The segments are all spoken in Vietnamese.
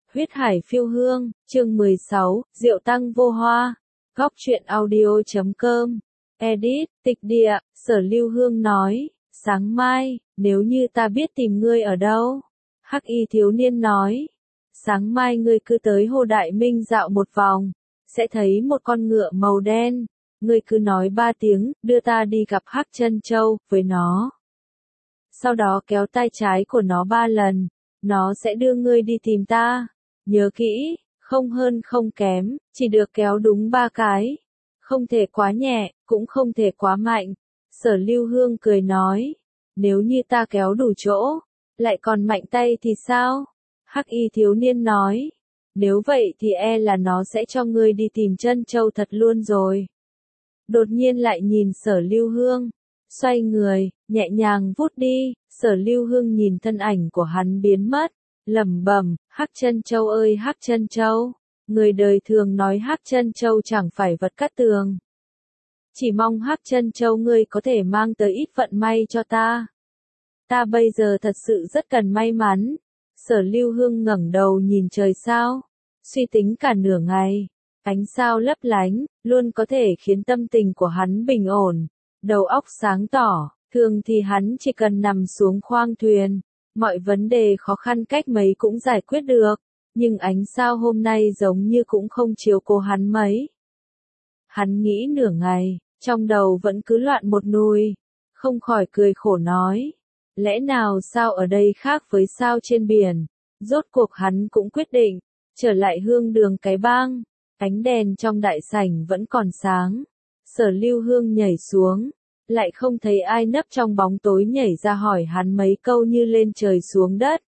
Huyết Hải Phiêu Hương, chương 16, Diệu Tăng Vô Hoa. Góc truyện audio.com. Edit, Tịch Địa, Sở Lưu Hương nói, sáng mai, nếu như ta biết tìm ngươi ở đâu. Hắc y thiếu niên nói, sáng mai ngươi cứ tới Hồ Đại Minh dạo một vòng, sẽ thấy một con ngựa màu đen. Ngươi cứ nói 3 tiếng, đưa ta đi gặp Hắc Chân Châu với nó. Sau đó kéo tay trái của nó 3 lần, nó sẽ đưa ngươi đi tìm ta. Nhớ kỹ, không hơn không kém, chỉ được kéo đúng 3 cái. Không thể quá nhẹ, cũng không thể quá mạnh. Sở Lưu Hương cười nói, nếu như ta kéo đủ chỗ, lại còn mạnh tay thì sao? Hắc y thiếu niên nói, nếu vậy thì e là nó sẽ cho ngươi đi tìm Chân Châu thật luôn rồi. Đột nhiên lại nhìn Sở Lưu Hương, xoay người, nhẹ nhàng vút đi. Sở Lưu Hương nhìn thân ảnh của hắn biến mất, lẩm bẩm, Hắc Chân Châu ơi Hắc Chân Châu, người đời thường nói Hắc Chân Châu chẳng phải vật cát tường. Chỉ mong Hắc Chân Châu ngươi có thể mang tới ít vận may cho ta. Ta bây giờ thật sự rất cần may mắn. Sở Lưu Hương ngẩng đầu nhìn trời sao, suy tính cả nửa ngày. Ánh sao lấp lánh, luôn có thể khiến tâm tình của hắn bình ổn, đầu óc sáng tỏ. Thường thì hắn chỉ cần nằm xuống khoang thuyền, mọi vấn đề khó khăn cách mấy cũng giải quyết được, nhưng ánh sao hôm nay giống như cũng không chiếu cố hắn mấy. Hắn nghĩ nửa ngày, trong đầu vẫn cứ loạn một nùi, không khỏi cười khổ nói, lẽ nào sao ở đây khác với sao trên biển. Rốt cuộc hắn cũng quyết định trở lại Hương Đường cái bang. Ánh đèn trong đại sảnh vẫn còn sáng. Sở Lưu Hương nhảy xuống, lại không thấy ai nấp trong bóng tối nhảy ra hỏi hắn mấy câu như lên trời xuống đất.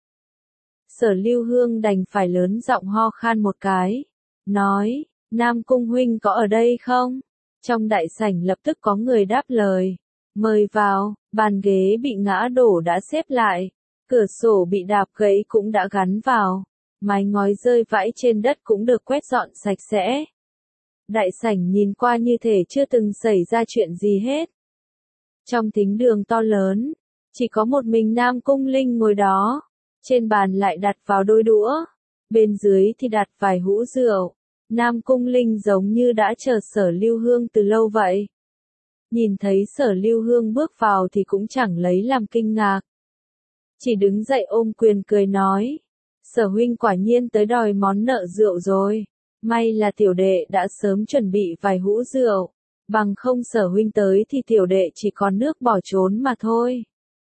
Sở Lưu Hương đành phải lớn giọng ho khan một cái, nói, Nam Cung huynh có ở đây không? Trong đại sảnh lập tức có người đáp lời, mời vào. Bàn ghế bị ngã đổ đã xếp lại, cửa sổ bị đạp gãy cũng đã gắn vào, mái ngói rơi vãi trên đất cũng được quét dọn sạch sẽ. Đại sảnh nhìn qua như thể chưa từng xảy ra chuyện gì hết. Trong thính đường to lớn, chỉ có một mình Nam Cung Linh ngồi đó, trên bàn lại đặt vào đôi đũa, bên dưới thì đặt vài hũ rượu. Nam Cung Linh giống như đã chờ Sở Lưu Hương từ lâu vậy. Nhìn thấy Sở Lưu Hương bước vào thì cũng chẳng lấy làm kinh ngạc. Chỉ đứng dậy ôm quyền cười nói, Sở huynh quả nhiên tới đòi món nợ rượu rồi. May là tiểu đệ đã sớm chuẩn bị vài hũ rượu, bằng không Sở huynh tới thì tiểu đệ chỉ còn nước bỏ trốn mà thôi.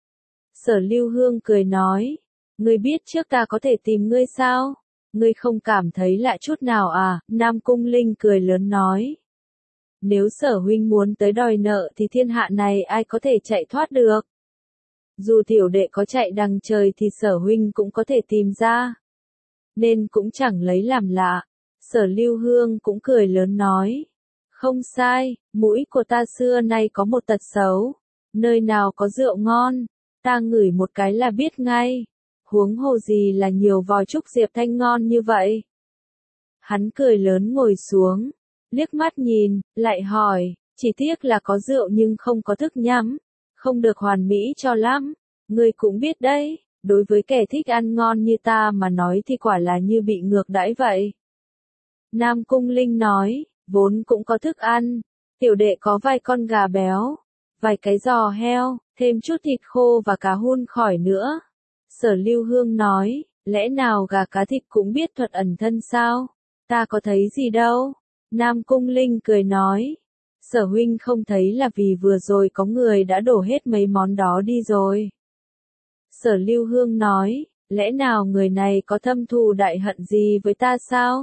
Sở Lưu Hương cười nói, ngươi biết trước ta có thể tìm ngươi sao? Ngươi không cảm thấy lạ chút nào à? Nam Cung Linh cười lớn nói, nếu Sở huynh muốn tới đòi nợ thì thiên hạ này ai có thể chạy thoát được. Dù tiểu đệ có chạy đằng trời thì Sở huynh cũng có thể tìm ra. Nên cũng chẳng lấy làm lạ. Sở Lưu Hương cũng cười lớn nói, không sai, mũi của ta xưa nay có một tật xấu. Nơi nào có rượu ngon, ta ngửi một cái là biết ngay. Huống hồ gì là nhiều vò trúc diệp thanh ngon như vậy. Hắn cười lớn ngồi xuống, liếc mắt nhìn, lại hỏi, chỉ tiếc là có rượu nhưng không có thức nhắm, không được hoàn mỹ cho lắm. Ngươi cũng biết đấy, đối với kẻ thích ăn ngon như ta mà nói thì quả là như bị ngược đãi vậy. Nam Cung Linh nói, vốn cũng có thức ăn, tiểu đệ có vài con gà béo, vài cái giò heo, thêm chút thịt khô và cá hun khỏi nữa. Sở Lưu Hương nói, lẽ nào gà cá thịt cũng biết thuật ẩn thân sao? Ta có thấy gì đâu. Nam Cung Linh cười nói, Sở huynh không thấy là vì vừa rồi có người đã đổ hết mấy món đó đi rồi. Sở Lưu Hương nói, lẽ nào người này có thâm thù đại hận gì với ta sao?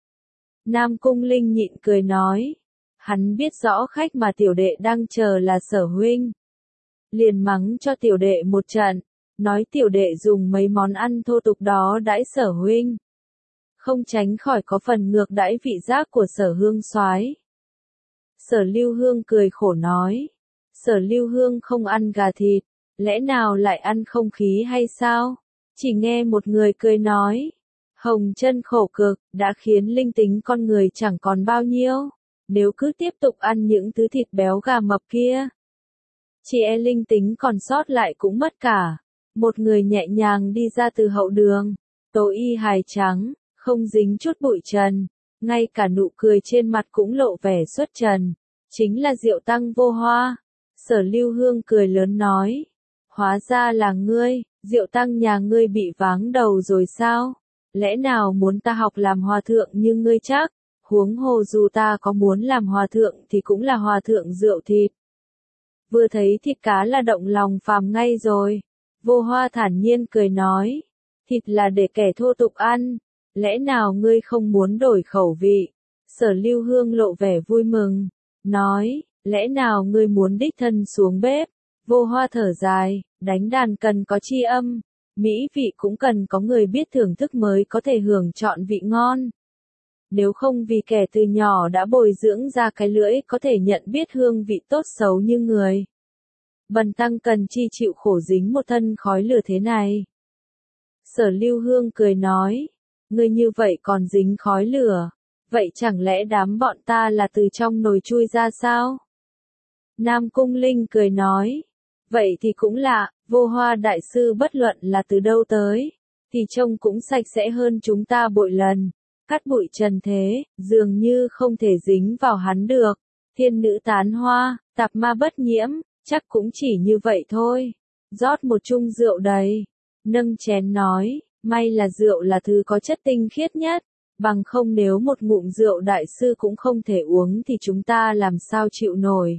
Nam Cung Linh nhịn cười nói, hắn biết rõ khách mà tiểu đệ đang chờ là Sở huynh. Liền mắng cho tiểu đệ một trận, nói tiểu đệ dùng mấy món ăn thô tục đó đãi Sở huynh. Không tránh khỏi có phần ngược đãi vị giác của Sở Hương soái. Sở Lưu Hương cười khổ nói, Sở Lưu Hương không ăn gà thịt, lẽ nào lại ăn không khí hay sao? Chỉ nghe một người cười nói, hồng chân khổ cực, đã khiến linh tính con người chẳng còn bao nhiêu. Nếu cứ tiếp tục ăn những thứ thịt béo gà mập kia, chỉ e linh tính còn sót lại cũng mất cả. Một người nhẹ nhàng đi ra từ hậu đường, tố y hài trắng, không dính chút bụi trần, ngay cả nụ cười trên mặt cũng lộ vẻ xuất trần, chính là Diệu Tăng Vô Hoa. Sở Lưu Hương cười lớn nói, hóa ra là ngươi, Diệu Tăng nhà ngươi bị váng đầu rồi sao? Lẽ nào muốn ta học làm hòa thượng như ngươi chắc? Huống hồ dù ta có muốn làm hòa thượng thì cũng là hòa thượng rượu thịt. Vừa thấy thịt cá là động lòng phàm ngay rồi. Vô Hoa thản nhiên cười nói, thịt là để kẻ thô tục ăn, lẽ nào ngươi không muốn đổi khẩu vị? Sở Lưu Hương lộ vẻ vui mừng, nói, lẽ nào ngươi muốn đích thân xuống bếp? Vô Hoa thở dài, đánh đàn cần có chi âm, mỹ vị cũng cần có người biết thưởng thức mới có thể hưởng trọn vị ngon. Nếu không vì kẻ từ nhỏ đã bồi dưỡng ra cái lưỡi có thể nhận biết hương vị tốt xấu như người. Bần tăng cần chi chịu khổ dính một thân khói lửa thế này. Sở Lưu Hương cười nói, ngươi như vậy còn dính khói lửa, vậy chẳng lẽ đám bọn ta là từ trong nồi chui ra sao? Nam Cung Linh cười nói, vậy thì cũng lạ, Vô Hoa đại sư bất luận là từ đâu tới, thì trông cũng sạch sẽ hơn chúng ta bội lần. Cát bụi trần thế, dường như không thể dính vào hắn được. Thiên nữ tán hoa, tạp ma bất nhiễm, chắc cũng chỉ như vậy thôi. Rót một chung rượu đầy, nâng chén nói, may là rượu là thứ có chất tinh khiết nhất, bằng không nếu một ngụm rượu đại sư cũng không thể uống thì chúng ta làm sao chịu nổi.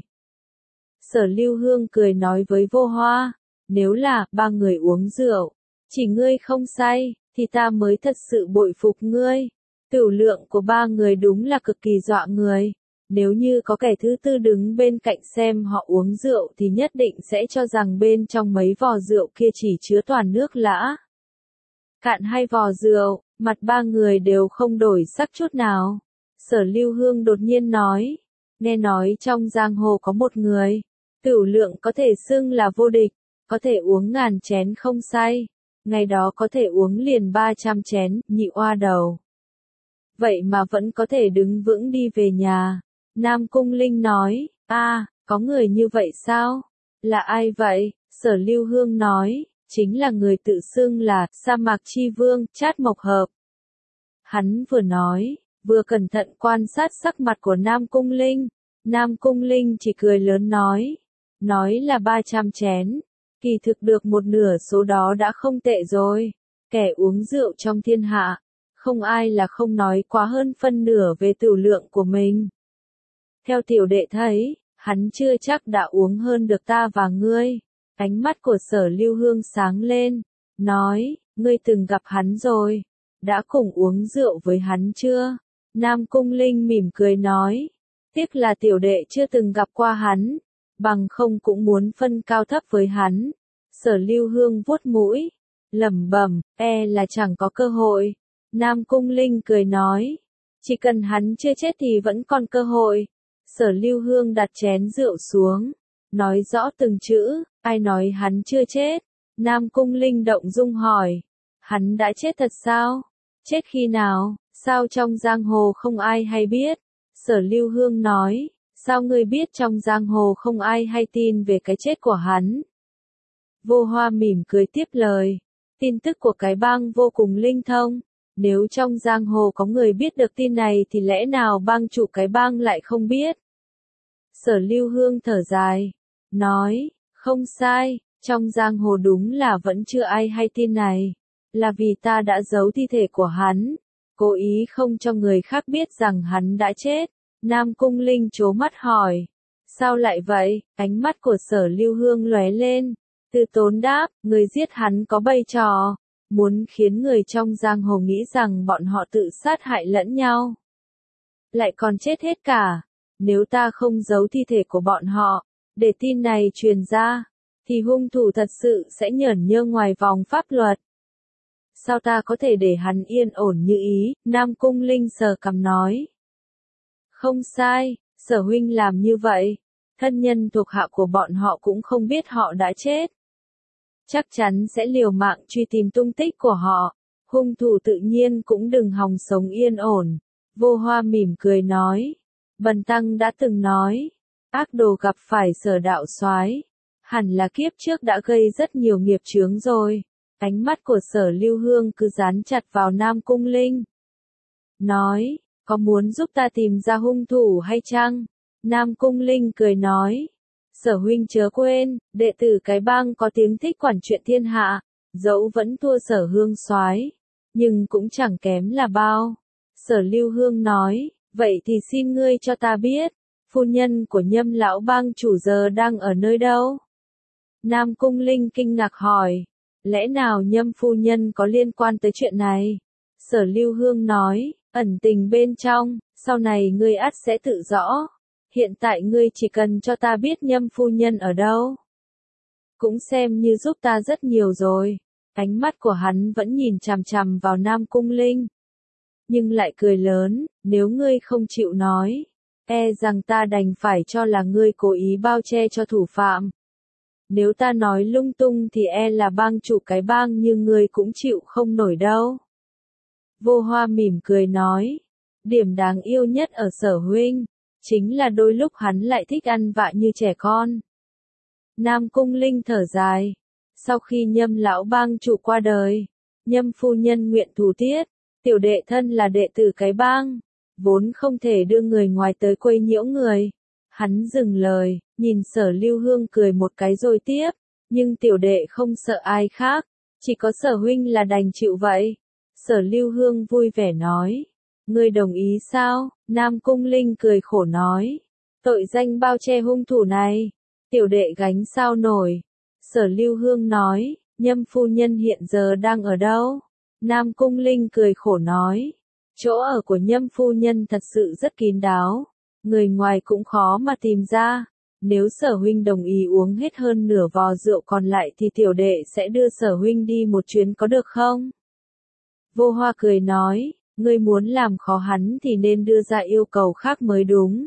Sở Lưu Hương cười nói với Vô Hoa, nếu là ba người uống rượu, chỉ ngươi không say, thì ta mới thật sự bội phục ngươi. Tửu lượng của ba người đúng là cực kỳ dọa người. Nếu như có kẻ thứ tư đứng bên cạnh xem họ uống rượu thì nhất định sẽ cho rằng bên trong mấy vò rượu kia chỉ chứa toàn nước lã. Cạn hai vò rượu, mặt ba người đều không đổi sắc chút nào. Sở Lưu Hương đột nhiên nói, nghe nói trong giang hồ có một người, tửu lượng có thể xưng là vô địch, có thể uống ngàn chén không say. Ngày đó có thể uống liền 300 chén, nhị oa đầu. Vậy mà vẫn có thể đứng vững đi về nhà. Nam Cung Linh nói, có người như vậy sao? Là ai vậy? Sở Lưu Hương nói, chính là người tự xưng là Sa Mạc Chi Vương, Trát Mộc Hợp. Hắn vừa nói, vừa cẩn thận quan sát sắc mặt của Nam Cung Linh. Nam Cung Linh chỉ cười lớn nói là 300 chén. Kỳ thực được một nửa số đó đã không tệ rồi. Kẻ uống rượu trong thiên hạ, không ai là không nói quá hơn phân nửa về tửu lượng của mình. Theo tiểu đệ thấy, hắn chưa chắc đã uống hơn được ta và ngươi. Ánh mắt của Sở Lưu Hương sáng lên, nói, ngươi từng gặp hắn rồi, đã cùng uống rượu với hắn chưa? Nam Cung Linh mỉm cười nói, tiếc là tiểu đệ chưa từng gặp qua hắn, bằng không cũng muốn phân cao thấp với hắn. Sở Lưu Hương vuốt mũi, lẩm bẩm, là chẳng có cơ hội. Nam Cung Linh cười nói, chỉ cần hắn chưa chết thì vẫn còn cơ hội. Sở Lưu Hương đặt chén rượu xuống, nói rõ từng chữ, ai nói hắn chưa chết? Nam Cung Linh động dung hỏi, hắn đã chết thật sao? Chết khi nào? Sao trong giang hồ không ai hay biết? Sở Lưu Hương nói, sao ngươi biết trong giang hồ không ai hay tin về cái chết của hắn? Vô Hoa mỉm cười tiếp lời, tin tức của cái bang vô cùng linh thông. Nếu trong giang hồ có người biết được tin này thì lẽ nào bang chủ cái bang lại không biết? Sở Lưu Hương thở dài, nói, không sai, trong giang hồ đúng là vẫn chưa ai hay tin này. Là vì ta đã giấu thi thể của hắn, cố ý không cho người khác biết rằng hắn đã chết. Nam Cung Linh trố mắt hỏi, sao lại vậy? Ánh mắt của Sở Lưu Hương lóe lên, Từ Tốn đáp, người giết hắn có bày trò, muốn khiến người trong giang hồ nghĩ rằng bọn họ tự sát hại lẫn nhau. Lại còn chết hết cả. Nếu ta không giấu thi thể của bọn họ, để tin này truyền ra, thì hung thủ thật sự sẽ nhởn nhơ ngoài vòng pháp luật. Sao ta có thể để hắn yên ổn như ý? Nam Cung Linh sờ cằm nói. Không sai, Sở huynh làm như vậy, thân nhân thuộc hạ của bọn họ cũng không biết họ đã chết. Chắc chắn sẽ liều mạng truy tìm tung tích của họ, hung thủ tự nhiên cũng đừng hòng sống yên ổn. Vô Hoa mỉm cười nói, bần tăng đã từng nói, ác đồ gặp phải Sở đạo soái, hẳn là kiếp trước đã gây rất nhiều nghiệp chướng rồi. Ánh mắt của Sở Lưu Hương cứ dán chặt vào Nam Cung Linh. nói, có muốn giúp ta tìm ra hung thủ hay chăng? Nam Cung Linh cười nói, Sở huynh chớ quên, đệ tử cái bang có tiếng thích quản chuyện thiên hạ, dẫu vẫn thua Sở Hương soái, nhưng cũng chẳng kém là bao. Sở Lưu Hương nói, vậy thì xin ngươi cho ta biết, phu nhân của Nhâm lão bang chủ giờ đang ở nơi đâu? Nam Cung Linh kinh ngạc hỏi, lẽ nào Nhâm phu nhân có liên quan tới chuyện này? Sở Lưu Hương nói, ẩn tình bên trong, sau này ngươi ắt sẽ tự rõ. Hiện tại ngươi chỉ cần cho ta biết Nhâm phu nhân ở đâu. Cũng xem như giúp ta rất nhiều rồi. Ánh mắt của hắn vẫn nhìn chằm chằm vào Nam Cung Linh. Nhưng lại cười lớn, nếu ngươi không chịu nói, e rằng ta đành phải cho là ngươi cố ý bao che cho thủ phạm. Nếu ta nói lung tung thì e là bang chủ cái bang như ngươi cũng chịu không nổi đâu. Vô Hoa mỉm cười nói, điểm đáng yêu nhất ở Sở huynh, chính là đôi lúc hắn lại thích ăn vạ như trẻ con. Nam Cung Linh thở dài, sau khi Nhâm lão bang chủ qua đời, Nhâm phu nhân nguyện thủ tiết, tiểu đệ thân là đệ tử cái bang, vốn không thể đưa người ngoài tới quấy nhiễu người. Hắn dừng lời, nhìn Sở Lưu Hương cười một cái rồi tiếp, nhưng tiểu đệ không sợ ai khác, chỉ có Sở huynh là đành chịu vậy. Sở Lưu Hương vui vẻ nói, ngươi đồng ý sao? Nam Cung Linh cười khổ nói, tội danh bao che hung thủ này, tiểu đệ gánh sao nổi. Sở Lưu Hương nói, Nhâm phu nhân hiện giờ đang ở đâu? Nam Cung Linh cười khổ nói, chỗ ở của Nhâm phu nhân thật sự rất kín đáo, người ngoài cũng khó mà tìm ra. Nếu Sở huynh đồng ý uống hết hơn nửa vò rượu còn lại thì tiểu đệ sẽ đưa Sở huynh đi một chuyến có được không? Vô Hoa cười nói, ngươi muốn làm khó hắn thì nên đưa ra yêu cầu khác mới đúng.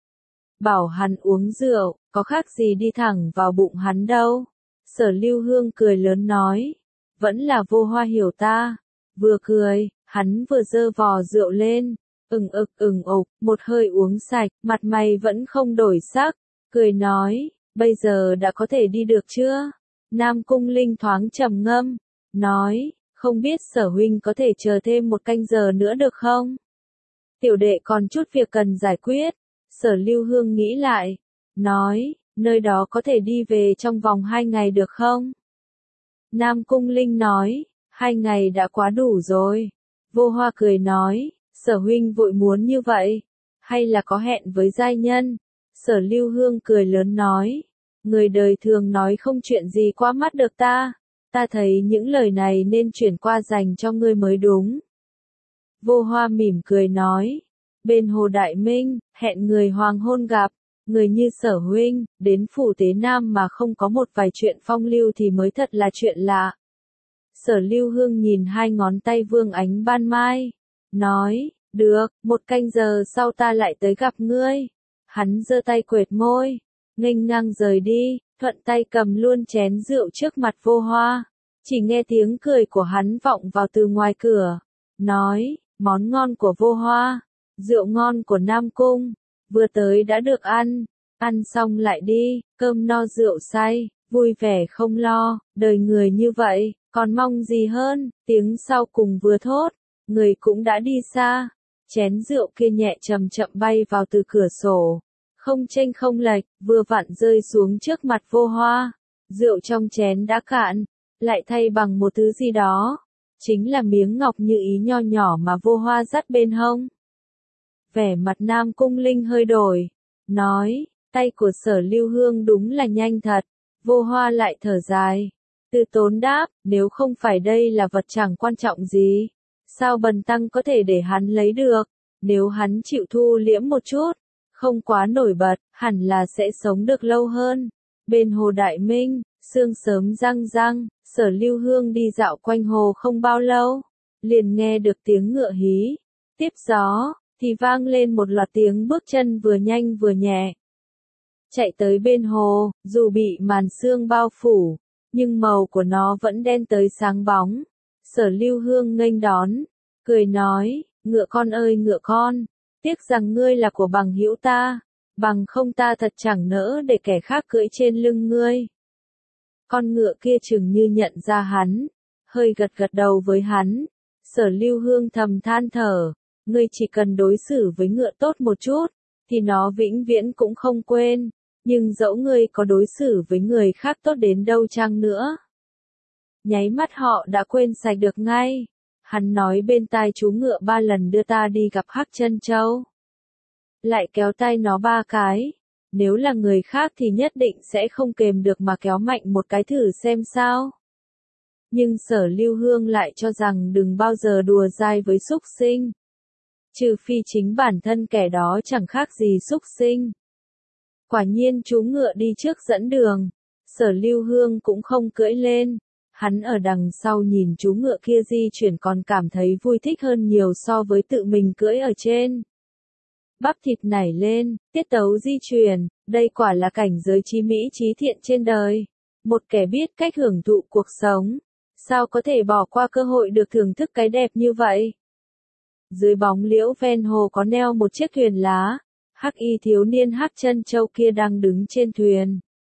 Bảo hắn uống rượu, có khác gì đi thẳng vào bụng hắn đâu. Sở Lưu Hương cười lớn nói, vẫn là Vô Hoa hiểu ta. Vừa cười, hắn vừa giơ vò rượu lên, ừng ục, một hơi uống sạch, mặt mày vẫn không đổi sắc, cười nói, bây giờ đã có thể đi được chưa? Nam Cung Linh thoáng trầm ngâm, nói, không biết Sở huynh có thể chờ thêm một canh giờ nữa được không? Tiểu đệ còn chút việc cần giải quyết. Sở Lưu Hương nghĩ lại, nói, nơi đó có thể đi về trong vòng 2 ngày được không? Nam Cung Linh nói, 2 ngày đã quá đủ rồi. Vô Hoa cười nói, Sở huynh vội muốn như vậy, hay là có hẹn với giai nhân? Sở Lưu Hương cười lớn nói, người đời thường nói không chuyện gì qua mắt được ta. Ta thấy những lời này nên chuyển qua dành cho ngươi mới đúng. Vô Hoa mỉm cười nói, bên Hồ Đại Minh, hẹn người hoàng hôn gặp, người như Sở huynh, đến phủ Tế Nam mà không có một vài chuyện phong lưu thì mới thật là chuyện lạ. Sở Lưu Hương nhìn 2 ngón tay vương ánh ban mai, nói, được, 1 canh giờ sau ta lại tới gặp ngươi. Hắn giơ tay quệt môi, nghênh ngang rời đi, thuận tay cầm luôn chén rượu trước mặt Vô Hoa. Chỉ nghe tiếng cười của hắn vọng vào từ ngoài cửa, nói, món ngon của Vô Hoa, rượu ngon của Nam Cung, vừa tới đã được ăn xong lại đi, cơm no rượu say, vui vẻ không lo, đời người như vậy, còn mong gì hơn. Tiếng sau cùng vừa thốt, người cũng đã đi xa, chén rượu kia nhẹ chậm chậm bay vào từ cửa sổ, không chênh không lệch, vừa vặn rơi xuống trước mặt Vô Hoa. Rượu trong chén đã cạn, lại thay bằng một thứ gì đó, chính là miếng ngọc như ý nho nhỏ mà Vô Hoa dắt bên hông. Vẻ mặt Nam Cung Linh hơi đổi, nói, tay của Sở Lưu Hương đúng là nhanh thật. Vô Hoa lại thở dài, từ tốn đáp, nếu không phải đây là vật chẳng quan trọng gì, sao bần tăng có thể để hắn lấy được? Nếu hắn chịu thu liễm một chút, không quá nổi bật, hẳn là sẽ sống được lâu hơn. Bên Hồ Đại Minh, sương sớm răng răng, Sở Lưu Hương đi dạo quanh hồ không bao lâu, liền nghe được tiếng ngựa hí. Tiếp gió, thì vang lên một loạt tiếng bước chân vừa nhanh vừa nhẹ. Chạy tới bên hồ, dù bị màn sương bao phủ, nhưng màu của nó vẫn đen tới sáng bóng. Sở Lưu Hương nghênh đón, cười nói, ngựa con ơi ngựa con, tiếc rằng ngươi là của bằng hữu ta, bằng không ta thật chẳng nỡ để kẻ khác cưỡi trên lưng ngươi. Con ngựa kia chừng như nhận ra hắn, hơi gật gật đầu với hắn. Sở Lưu Hương thầm than thở, ngươi chỉ cần đối xử với ngựa tốt một chút, thì nó vĩnh viễn cũng không quên, nhưng dẫu ngươi có đối xử với người khác tốt đến đâu chăng nữa, nháy mắt họ đã quên sạch được ngay. Hắn nói bên tai chú ngựa 3 lần đưa ta đi gặp Hắc Chân Châu. Lại kéo tay nó 3 cái. Nếu là người khác thì nhất định sẽ không kềm được mà kéo mạnh một cái thử xem sao. Nhưng Sở Lưu Hương lại cho rằng đừng bao giờ đùa dai với súc sinh. Trừ phi chính bản thân kẻ đó chẳng khác gì súc sinh. Quả nhiên chú ngựa đi trước dẫn đường. Sở Lưu Hương cũng không cưỡi lên. Hắn ở đằng sau nhìn chú ngựa kia di chuyển còn cảm thấy vui thích hơn nhiều so với tự mình cưỡi ở trên. Bắp thịt nảy lên, tiết tấu di chuyển, đây quả là cảnh giới trí mỹ trí thiện trên đời. Một kẻ biết cách hưởng thụ cuộc sống, sao có thể bỏ qua cơ hội được thưởng thức cái đẹp như vậy. Dưới bóng liễu ven hồ có neo một chiếc thuyền lá, hắc y thiếu niên Hắc Chân Châu kia đang đứng trên thuyền.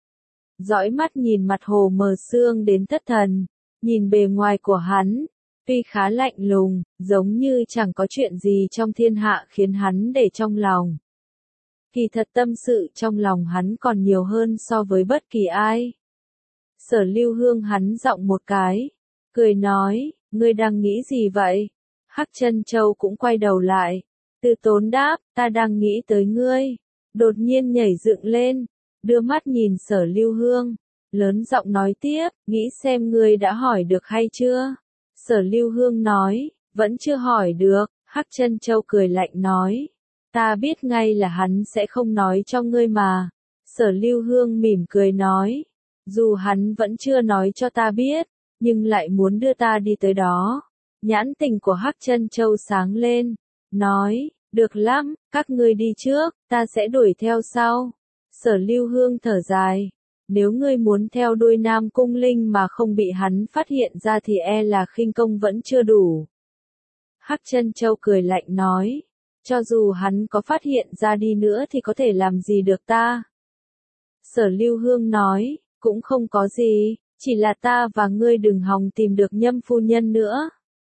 Dõi mắt nhìn mặt hồ mờ sương đến thất thần, nhìn bề ngoài của hắn, tuy khá lạnh lùng, giống như chẳng có chuyện gì trong thiên hạ khiến hắn để trong lòng. Kỳ thật tâm sự trong lòng hắn còn nhiều hơn so với bất kỳ ai. Sở Lưu Hương hắn giọng một cái, cười nói, ngươi đang nghĩ gì vậy? Hắc Chân Châu cũng quay đầu lại, Từ Tốn đáp, ta đang nghĩ tới ngươi. Đột nhiên nhảy dựng lên, đưa mắt nhìn Sở Lưu Hương, lớn giọng nói tiếp, nghĩ xem ngươi đã hỏi được hay chưa? Sở Lưu Hương nói, vẫn chưa hỏi được. Hắc Chân Châu cười lạnh nói, ta biết ngay là hắn sẽ không nói cho ngươi mà. Sở Lưu Hương mỉm cười nói, dù hắn vẫn chưa nói cho ta biết, nhưng lại muốn đưa ta đi tới đó. Nhãn tình của Hắc Chân Châu sáng lên, nói, được lắm, các ngươi đi trước, ta sẽ đuổi theo sau. Sở Lưu Hương thở dài, nếu ngươi muốn theo đuôi Nam Cung Linh mà không bị hắn phát hiện ra thì e là khinh công vẫn chưa đủ. Hắc Chân Châu cười lạnh nói, cho dù hắn có phát hiện ra đi nữa thì có thể làm gì được ta. Sở Lưu Hương nói, cũng không có gì, chỉ là ta và ngươi đừng hòng tìm được Nhâm phu nhân nữa.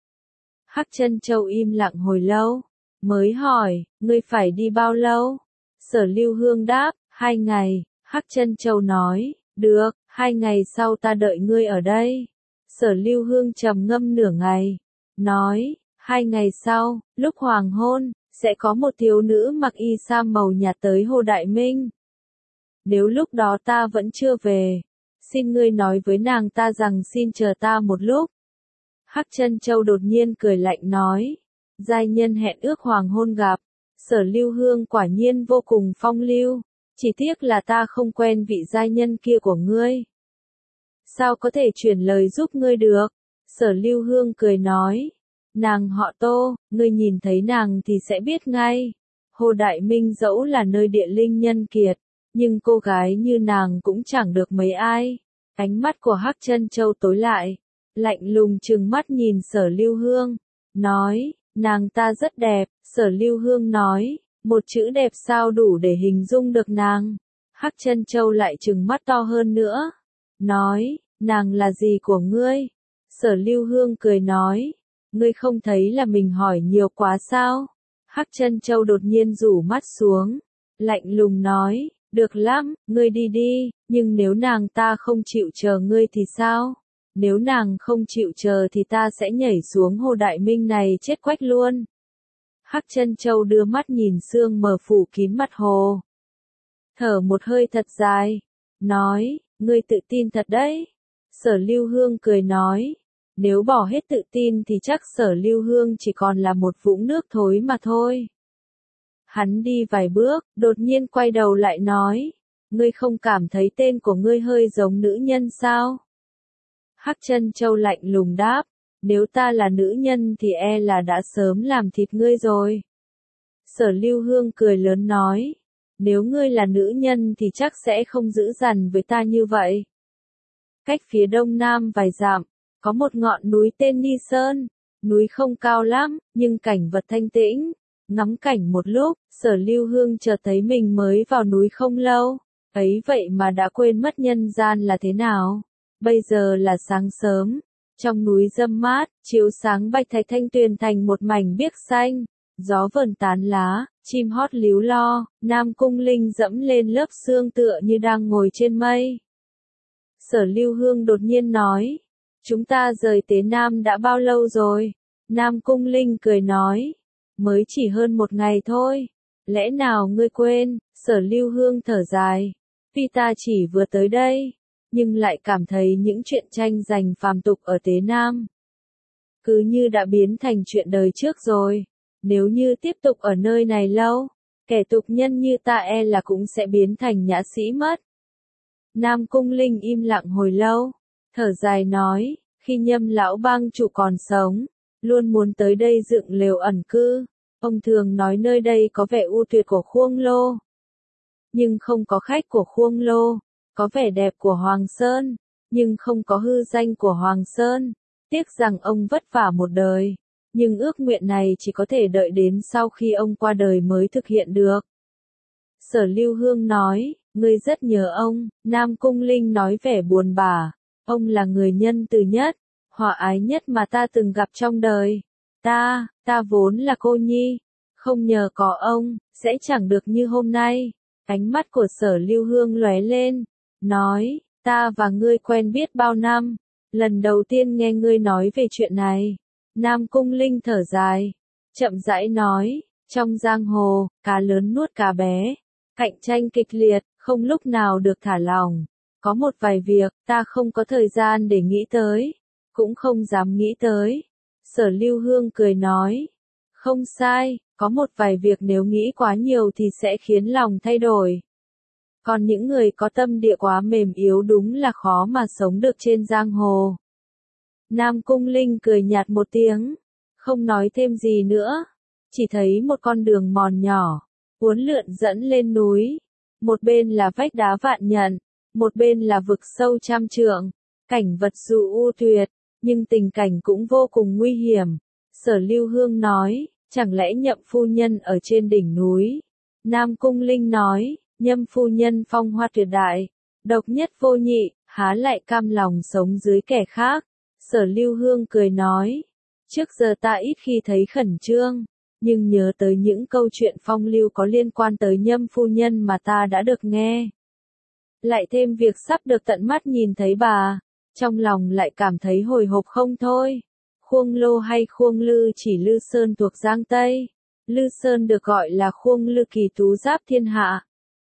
Hắc Chân Châu im lặng hồi lâu, mới hỏi, ngươi phải đi bao lâu? Sở Lưu Hương đáp, 2 ngày. Hắc Chân Châu nói, được, 2 ngày sau ta đợi ngươi ở đây. Sở Lưu Hương trầm ngâm nửa ngày, nói, 2 ngày sau, lúc hoàng hôn, sẽ có một thiếu nữ mặc y sam màu nhạt tới Hồ Đại Minh. Nếu lúc đó ta vẫn chưa về, xin ngươi nói với nàng ta rằng xin chờ ta một lúc. Hắc Chân Châu đột nhiên cười lạnh nói, giai nhân hẹn ước hoàng hôn gặp. Sở Lưu Hương quả nhiên vô cùng phong lưu, chỉ tiếc là ta không quen vị giai nhân kia của ngươi. Sao có thể chuyển lời giúp ngươi được? Sở Lưu Hương cười nói, nàng họ Tô, ngươi nhìn thấy nàng thì sẽ biết ngay. Hồ Đại Minh dẫu là nơi địa linh nhân kiệt, nhưng cô gái như nàng cũng chẳng được mấy ai. Ánh mắt của Hắc Chân Châu tối lại, lạnh lùng trừng mắt nhìn Sở Lưu Hương, nói, nàng ta rất đẹp. Sở Lưu Hương nói, một chữ đẹp sao đủ để hình dung được nàng. Hắc Chân Châu lại trừng mắt to hơn nữa, nói, nàng là gì của ngươi? Sở Lưu Hương cười nói, ngươi không thấy là mình hỏi nhiều quá sao? Hắc Chân Châu đột nhiên rủ mắt xuống, lạnh lùng nói, được lắm, ngươi đi đi, nhưng nếu nàng ta không chịu chờ ngươi thì sao? Nếu nàng không chịu chờ thì ta sẽ nhảy xuống Hồ Đại Minh này chết quách luôn. Hắc Chân Châu đưa mắt nhìn sương mờ phủ kín mặt hồ. Thở một hơi thật dài, nói, ngươi tự tin thật đấy. Sở Lưu Hương cười nói, nếu bỏ hết tự tin thì chắc Sở Lưu Hương chỉ còn là một vũng nước thối mà thôi. Hắn đi vài bước, đột nhiên quay đầu lại nói, ngươi không cảm thấy tên của ngươi hơi giống nữ nhân sao? Hắc Chân Châu lạnh lùng đáp, nếu ta là nữ nhân thì e là đã sớm làm thịt ngươi rồi. Sở Lưu Hương cười lớn nói, nếu ngươi là nữ nhân thì chắc sẽ không dữ dằn với ta như vậy. Cách phía đông nam vài dặm, có một ngọn núi tên Ni Sơn, núi không cao lắm, nhưng cảnh vật thanh tĩnh. Ngắm cảnh một lúc, Sở Lưu Hương chợt thấy mình mới vào núi không lâu, ấy vậy mà đã quên mất nhân gian là thế nào. Bây giờ là sáng sớm, trong núi râm mát, chiếu sáng bạch thạch thanh tuyền thành một mảnh biếc xanh, Gió vờn tán lá, chim hót líu lo, Nam Cung Linh dẫm lên lớp sương tựa như đang ngồi trên mây. Sở Lưu Hương đột nhiên nói, chúng ta rời Tế Nam đã bao lâu rồi? Nam Cung Linh cười nói, mới chỉ hơn một ngày thôi. Lẽ nào ngươi quên? Sở Lưu Hương thở dài, tuy ta chỉ vừa tới đây, nhưng lại cảm thấy những chuyện tranh giành phàm tục ở Tế Nam cứ như đã biến thành chuyện đời trước rồi. Nếu như tiếp tục ở nơi này lâu, kẻ tục nhân như ta e là cũng sẽ biến thành nhã sĩ mất. Nam Cung Linh im lặng hồi lâu, thở dài nói, khi Nhâm lão bang chủ còn sống, luôn muốn tới đây dựng lều ẩn cư. Ông thường nói nơi đây có vẻ u tuyệt của Khuông Lô, nhưng không có khách của Khuông Lô, có vẻ đẹp của Hoàng Sơn, nhưng không có hư danh của Hoàng Sơn. Tiếc rằng ông vất vả một đời, nhưng ước nguyện này chỉ có thể đợi đến sau khi ông qua đời mới thực hiện được. Sở Lưu Hương nói, ngươi rất nhớ ông. Nam Cung Linh nói vẻ buồn bã, ông là người nhân từ nhất, hòa ái nhất mà ta từng gặp trong đời. Ta vốn là cô nhi, không nhờ có ông, sẽ chẳng được như hôm nay. Ánh mắt của Sở Lưu Hương lóe lên, nói, ta và ngươi quen biết bao năm, lần đầu tiên nghe ngươi nói về chuyện này. Nam Cung Linh thở dài, chậm rãi nói, trong giang hồ, cá lớn nuốt cá bé, cạnh tranh kịch liệt, không lúc nào được thả lỏng. Có một vài việc, ta không có thời gian để nghĩ tới, cũng không dám nghĩ tới. Sở Lưu Hương cười nói, không sai, có một vài việc nếu nghĩ quá nhiều thì sẽ khiến lòng thay đổi. Còn những người có tâm địa quá mềm yếu đúng là khó mà sống được trên giang hồ. Nam Cung Linh cười nhạt một tiếng, không nói thêm gì nữa, chỉ thấy một con đường mòn nhỏ, uốn lượn dẫn lên núi. Một bên là vách đá vạn nhận, một bên là vực sâu trăm trượng, cảnh vật dù u tuyệt, nhưng tình cảnh cũng vô cùng nguy hiểm. Sở Lưu Hương nói, chẳng lẽ Nhậm phu nhân ở trên đỉnh núi? Nam Cung Linh nói, Nhâm phu nhân phong hoa tuyệt đại, độc nhất vô nhị, há lại cam lòng sống dưới kẻ khác. Sở Lưu Hương cười nói, trước giờ ta ít khi thấy khẩn trương, nhưng nhớ tới những câu chuyện phong lưu có liên quan tới Nhâm phu nhân mà ta đã được nghe. Lại thêm việc sắp được tận mắt nhìn thấy bà, trong lòng lại cảm thấy hồi hộp không thôi. Khuông Lô hay Khuông Lư chỉ Lư Sơn thuộc Giang Tây. Lư Sơn được gọi là Khuông Lư kỳ tú giáp thiên hạ.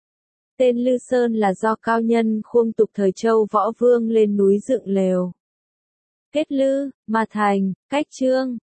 Tên Lư Sơn là do cao nhân Khuông Tục thời Châu Võ Vương lên núi dựng lều. Kết lư, mà thành, cách trương,